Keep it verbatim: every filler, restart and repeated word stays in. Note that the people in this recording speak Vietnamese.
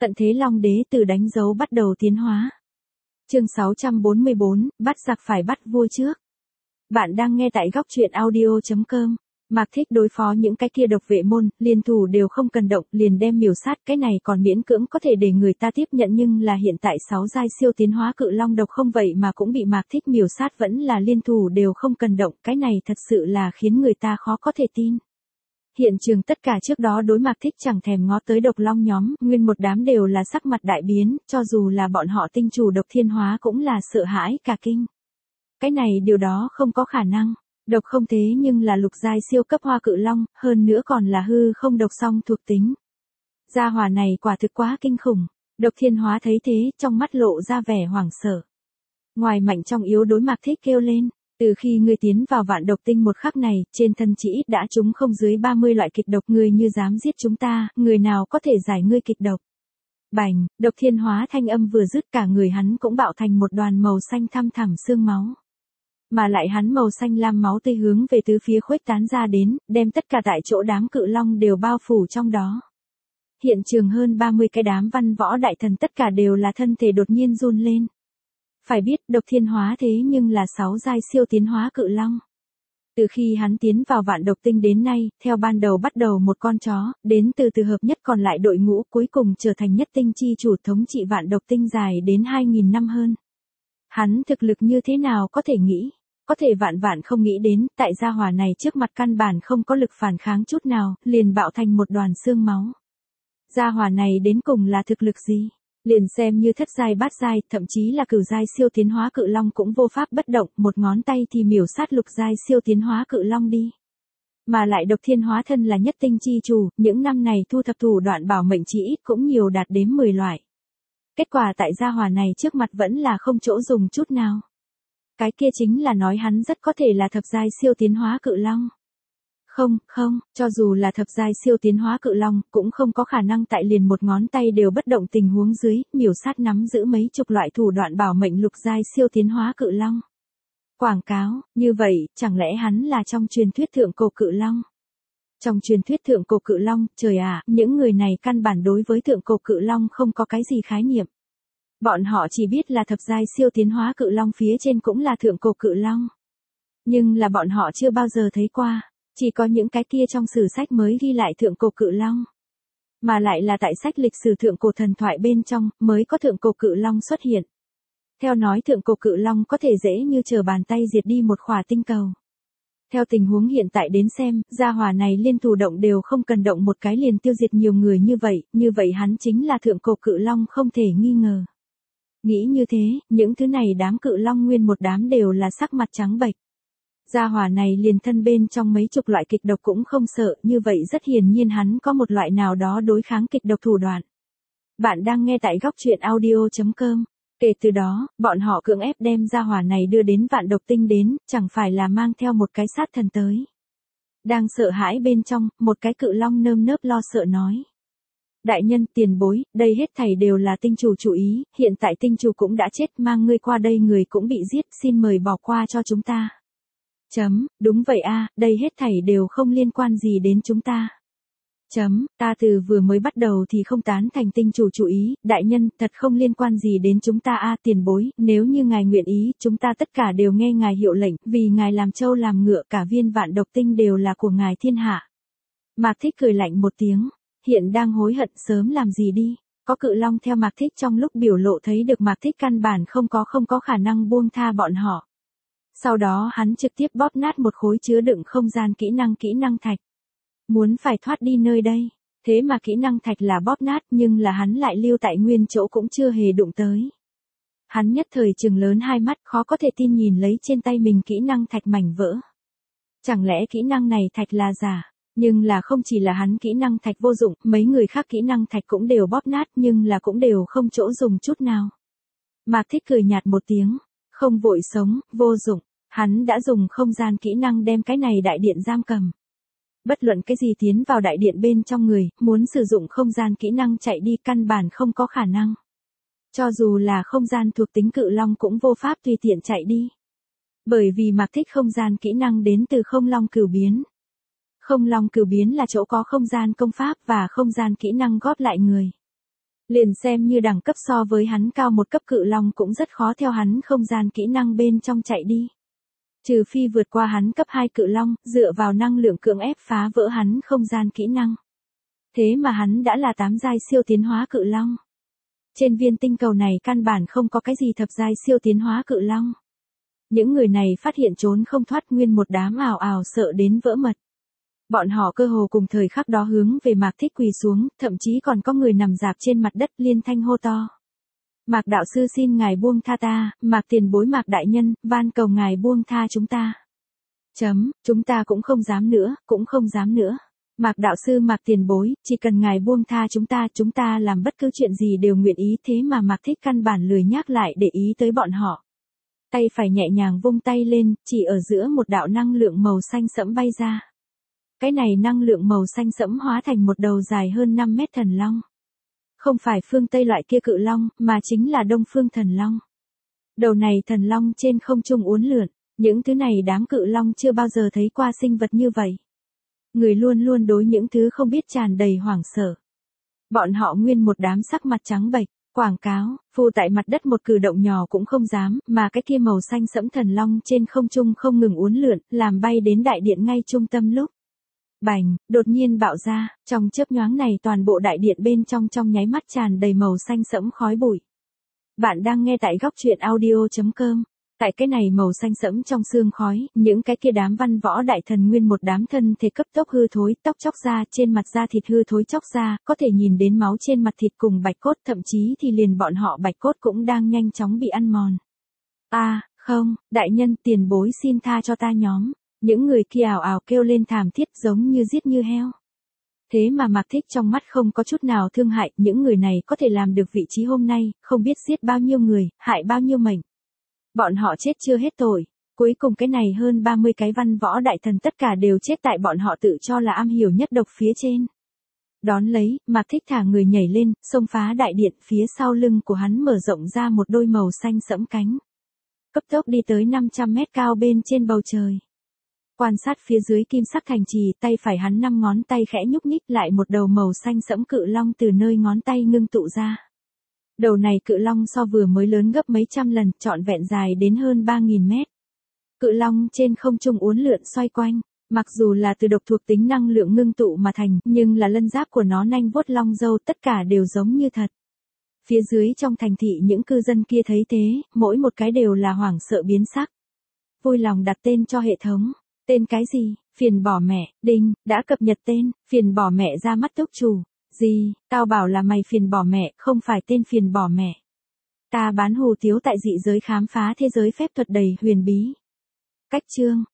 Tận thế Long Đế từ đánh dấu bắt đầu tiến hóa. Chương sáu trăm bốn mươi bốn, bắt giặc phải bắt vua trước. Bạn đang nghe tại góc truyện audio chấm com. Mạc Thích đối phó những cái kia độc vệ môn, liên thủ đều không cần động, liền đem miểu sát, cái này còn miễn cưỡng có thể để người ta tiếp nhận, nhưng là hiện tại sáu giai siêu tiến hóa cự long độc không vậy mà cũng bị Mạc Thích miểu sát, vẫn là liên thủ đều không cần động, cái này thật sự là khiến người ta khó có thể tin. Hiện trường tất cả trước đó đối Mạc Thích chẳng thèm ngó tới độc long nhóm, nguyên một đám đều là sắc mặt đại biến, cho dù là bọn họ tinh chủ độc thiên hóa cũng là sợ hãi cả kinh. Cái này điều đó không có khả năng. Độc không thế nhưng là lục giai siêu cấp hoa cự long, hơn nữa còn là hư không độc song thuộc tính. Gia hỏa này quả thực quá kinh khủng. Độc thiên hóa thấy thế, trong mắt lộ ra vẻ hoảng sợ. Ngoài mạnh trong yếu đối Mạc Thích kêu lên, từ khi ngươi tiến vào vạn độc tinh một khắc này, trên thân chỉ ít đã trúng không dưới ba mươi loại kịch độc, ngươi như dám giết chúng ta, người nào có thể giải ngươi kịch độc. Bành, độc thiên hóa thanh âm vừa dứt, cả người hắn cũng bạo thành một đoàn màu xanh thăm thẳm xương máu. Mà lại hắn màu xanh lam máu tươi hướng về tứ phía khuếch tán ra đến, đem tất cả tại chỗ đám cự long đều bao phủ trong đó. Hiện trường hơn ba mươi cái đám văn võ đại thần tất cả đều là thân thể đột nhiên run lên. Phải biết độc thiên hóa thế nhưng là sáu giai siêu tiến hóa cự long. Từ khi hắn tiến vào vạn độc tinh đến nay, theo ban đầu bắt đầu một con chó, đến từ từ hợp nhất còn lại đội ngũ, cuối cùng trở thành nhất tinh chi chủ thống trị vạn độc tinh dài đến hai nghìn năm hơn. Hắn thực lực như thế nào có thể nghĩ? Có thể vạn vạn không nghĩ đến, tại gia hỏa này trước mặt căn bản không có lực phản kháng chút nào, liền bạo thành một đoàn xương máu. Gia hỏa này đến cùng là thực lực gì? Liền xem như thất giai bát giai, thậm chí là cửu giai siêu tiến hóa cự long cũng vô pháp bất động, một ngón tay thì miểu sát lục giai siêu tiến hóa cự long đi. Mà lại độc thiên hóa thân là nhất tinh chi chủ, những năm này thu thập thủ đoạn bảo mệnh chỉ ít cũng nhiều đạt đến mười loại. Kết quả tại gia hỏa này trước mặt vẫn là không chỗ dùng chút nào. Cái kia chính là nói hắn rất có thể là thập giai siêu tiến hóa cự long. Không, không, cho dù là thập giai siêu tiến hóa cự long, cũng không có khả năng tại liền một ngón tay đều bất động tình huống dưới, miểu sát nắm giữ mấy chục loại thủ đoạn bảo mệnh lục giai siêu tiến hóa cự long. Quảng cáo, như vậy, chẳng lẽ hắn là trong truyền thuyết thượng cổ cự long? Trong truyền thuyết thượng cổ cự long, trời ạ, những người này căn bản đối với thượng cổ cự long không có cái gì khái niệm. Bọn họ chỉ biết là thập giai siêu tiến hóa cự long phía trên cũng là thượng cổ cự long. Nhưng là bọn họ chưa bao giờ thấy qua, chỉ có những cái kia trong sử sách mới ghi lại thượng cổ cự long. Mà lại là tại sách lịch sử thượng cổ thần thoại bên trong mới có thượng cổ cự long xuất hiện. Theo nói thượng cổ cự long có thể dễ như trở bàn tay diệt đi một khỏa tinh cầu. Theo tình huống hiện tại đến xem, gia hỏa này liên thủ động đều không cần động một cái liền tiêu diệt nhiều người như vậy, như vậy hắn chính là thượng cổ cự long không thể nghi ngờ. Nghĩ như thế, những thứ này đám cự long nguyên một đám đều là sắc mặt trắng bệch. Gia hỏa này liền thân bên trong mấy chục loại kịch độc cũng không sợ, như vậy rất hiển nhiên hắn có một loại nào đó đối kháng kịch độc thủ đoạn. Bạn đang nghe tại góc truyện audio chấm com. Kể từ đó, bọn họ cưỡng ép đem gia hỏa này đưa đến vạn độc tinh đến, chẳng phải là mang theo một cái sát thần tới. Đang sợ hãi bên trong, một cái cự long nơm nớp lo sợ nói. Đại nhân, tiền bối, đây hết thảy đều là tinh chủ chủ ý, hiện tại tinh chủ cũng đã chết, mang ngươi qua đây người cũng bị giết, xin mời bỏ qua cho chúng ta. Chấm, đúng vậy a, đây hết thảy đều không liên quan gì đến chúng ta. Chấm, ta từ vừa mới bắt đầu thì không tán thành tinh chủ chủ ý, đại nhân, thật không liên quan gì đến chúng ta a, tiền bối, nếu như ngài nguyện ý, chúng ta tất cả đều nghe ngài hiệu lệnh, vì ngài làm trâu làm ngựa, cả viên vạn độc tinh đều là của ngài thiên hạ. Mạc Thích cười lạnh một tiếng. Hiện đang hối hận sớm làm gì đi, có cự long theo Mạc Thích trong lúc biểu lộ thấy được Mạc Thích căn bản không có không có khả năng buông tha bọn họ. Sau đó hắn trực tiếp bóp nát một khối chứa đựng không gian kỹ năng kỹ năng thạch. Muốn phải thoát đi nơi đây, thế mà kỹ năng thạch là bóp nát nhưng là hắn lại lưu tại nguyên chỗ cũng chưa hề đụng tới. Hắn nhất thời trừng lớn hai mắt khó có thể tin nhìn lấy trên tay mình kỹ năng thạch mảnh vỡ. Chẳng lẽ kỹ năng này thạch là giả? Nhưng là không chỉ là hắn kỹ năng thạch vô dụng, mấy người khác kỹ năng thạch cũng đều bóp nát nhưng là cũng đều không chỗ dùng chút nào. Mạc Thích cười nhạt một tiếng, không vội sống, vô dụng, hắn đã dùng không gian kỹ năng đem cái này đại điện giam cầm. Bất luận cái gì tiến vào đại điện bên trong người, muốn sử dụng không gian kỹ năng chạy đi căn bản không có khả năng. Cho dù là không gian thuộc tính cự long cũng vô pháp tùy tiện chạy đi. Bởi vì Mạc Thích không gian kỹ năng đến từ không long cửu biến. Không long cửu biến là chỗ có không gian công pháp và không gian kỹ năng góp lại người. Liền xem như đẳng cấp so với hắn cao một cấp cự long cũng rất khó theo hắn không gian kỹ năng bên trong chạy đi. Trừ phi vượt qua hắn cấp hai cự long, dựa vào năng lượng cưỡng ép phá vỡ hắn không gian kỹ năng. Thế mà hắn đã là tám giai siêu tiến hóa cự long. Trên viên tinh cầu này căn bản không có cái gì thập giai siêu tiến hóa cự long. Những người này phát hiện trốn không thoát nguyên một đám ào ào sợ đến vỡ mật. Bọn họ cơ hồ cùng thời khắc đó hướng về Mạc Thích quỳ xuống, thậm chí còn có người nằm rạp trên mặt đất liên thanh hô to. Mạc đạo sư xin ngài buông tha ta, Mạc tiền bối Mạc đại nhân, van cầu ngài buông tha chúng ta. Chấm, chúng ta cũng không dám nữa, cũng không dám nữa. Mạc đạo sư Mạc tiền bối, chỉ cần ngài buông tha chúng ta, chúng ta làm bất cứ chuyện gì đều nguyện ý, thế mà Mạc Thích căn bản lười nhắc lại để ý tới bọn họ. Tay phải nhẹ nhàng vung tay lên, chỉ ở giữa một đạo năng lượng màu xanh sẫm bay ra. Cái này năng lượng màu xanh sẫm hóa thành một đầu dài hơn năm mét thần long. Không phải phương Tây loại kia cự long, mà chính là Đông phương thần long. Đầu này thần long trên không trung uốn lượn, những thứ này đám cự long chưa bao giờ thấy qua sinh vật như vậy. Người luôn luôn đối những thứ không biết tràn đầy hoảng sợ. Bọn họ nguyên một đám sắc mặt trắng bệch, quảng cáo, phù tại mặt đất một cử động nhỏ cũng không dám, mà cái kia màu xanh sẫm thần long trên không trung không ngừng uốn lượn, làm bay đến đại điện ngay trung tâm lúc. Bành, đột nhiên bạo ra, trong chớp nhoáng này toàn bộ đại điện bên trong trong nháy mắt tràn đầy màu xanh sẫm khói bụi. Bạn đang nghe tại góc truyện audio chấm com. Tại cái này màu xanh sẫm trong sương khói, những cái kia đám văn võ đại thần nguyên một đám thân thể cấp tốc hư thối, tóc chóc ra, trên mặt da thịt hư thối chóc ra, có thể nhìn đến máu trên mặt thịt cùng bạch cốt, thậm chí thì liền bọn họ bạch cốt cũng đang nhanh chóng bị ăn mòn. A, à, không, đại nhân tiền bối xin tha cho ta nhóm. Những người kia ảo ảo kêu lên thảm thiết giống như giết như heo. Thế mà Mạc Thích trong mắt không có chút nào thương hại, những người này có thể làm được vị trí hôm nay, không biết giết bao nhiêu người, hại bao nhiêu mệnh. Bọn họ chết chưa hết tội, cuối cùng cái này hơn ba mươi cái văn võ đại thần tất cả đều chết tại bọn họ tự cho là am hiểu nhất độc phía trên. Đón lấy, Mạc Thích thả người nhảy lên, xông phá đại điện, phía sau lưng của hắn mở rộng ra một đôi màu xanh sẫm cánh. Cấp tốc đi tới năm trăm mét cao bên trên bầu trời. Quan sát phía dưới kim sắc thành trì, tay phải hắn năm ngón tay khẽ nhúc nhích, lại một đầu màu xanh sẫm cự long từ nơi ngón tay ngưng tụ ra. Đầu này cự long so vừa mới lớn gấp mấy trăm lần, trọn vẹn dài đến hơn ba nghìn mét. Cự long trên không trung uốn lượn xoay quanh, mặc dù là từ độc thuộc tính năng lượng ngưng tụ mà thành, nhưng là lân giáp của nó nanh vuốt long râu tất cả đều giống như thật. Phía dưới trong thành thị những cư dân kia thấy thế, mỗi một cái đều là hoảng sợ biến sắc. Vui lòng đặt tên cho hệ thống. Tên cái gì? Phiền bỏ mẹ, đinh, đã cập nhật tên, phiền bỏ mẹ ra mắt túc chủ. Gì, tao bảo là mày phiền bỏ mẹ, không phải tên phiền bỏ mẹ. Ta bán hù tiếu tại dị giới khám phá thế giới phép thuật đầy huyền bí. Cách chương,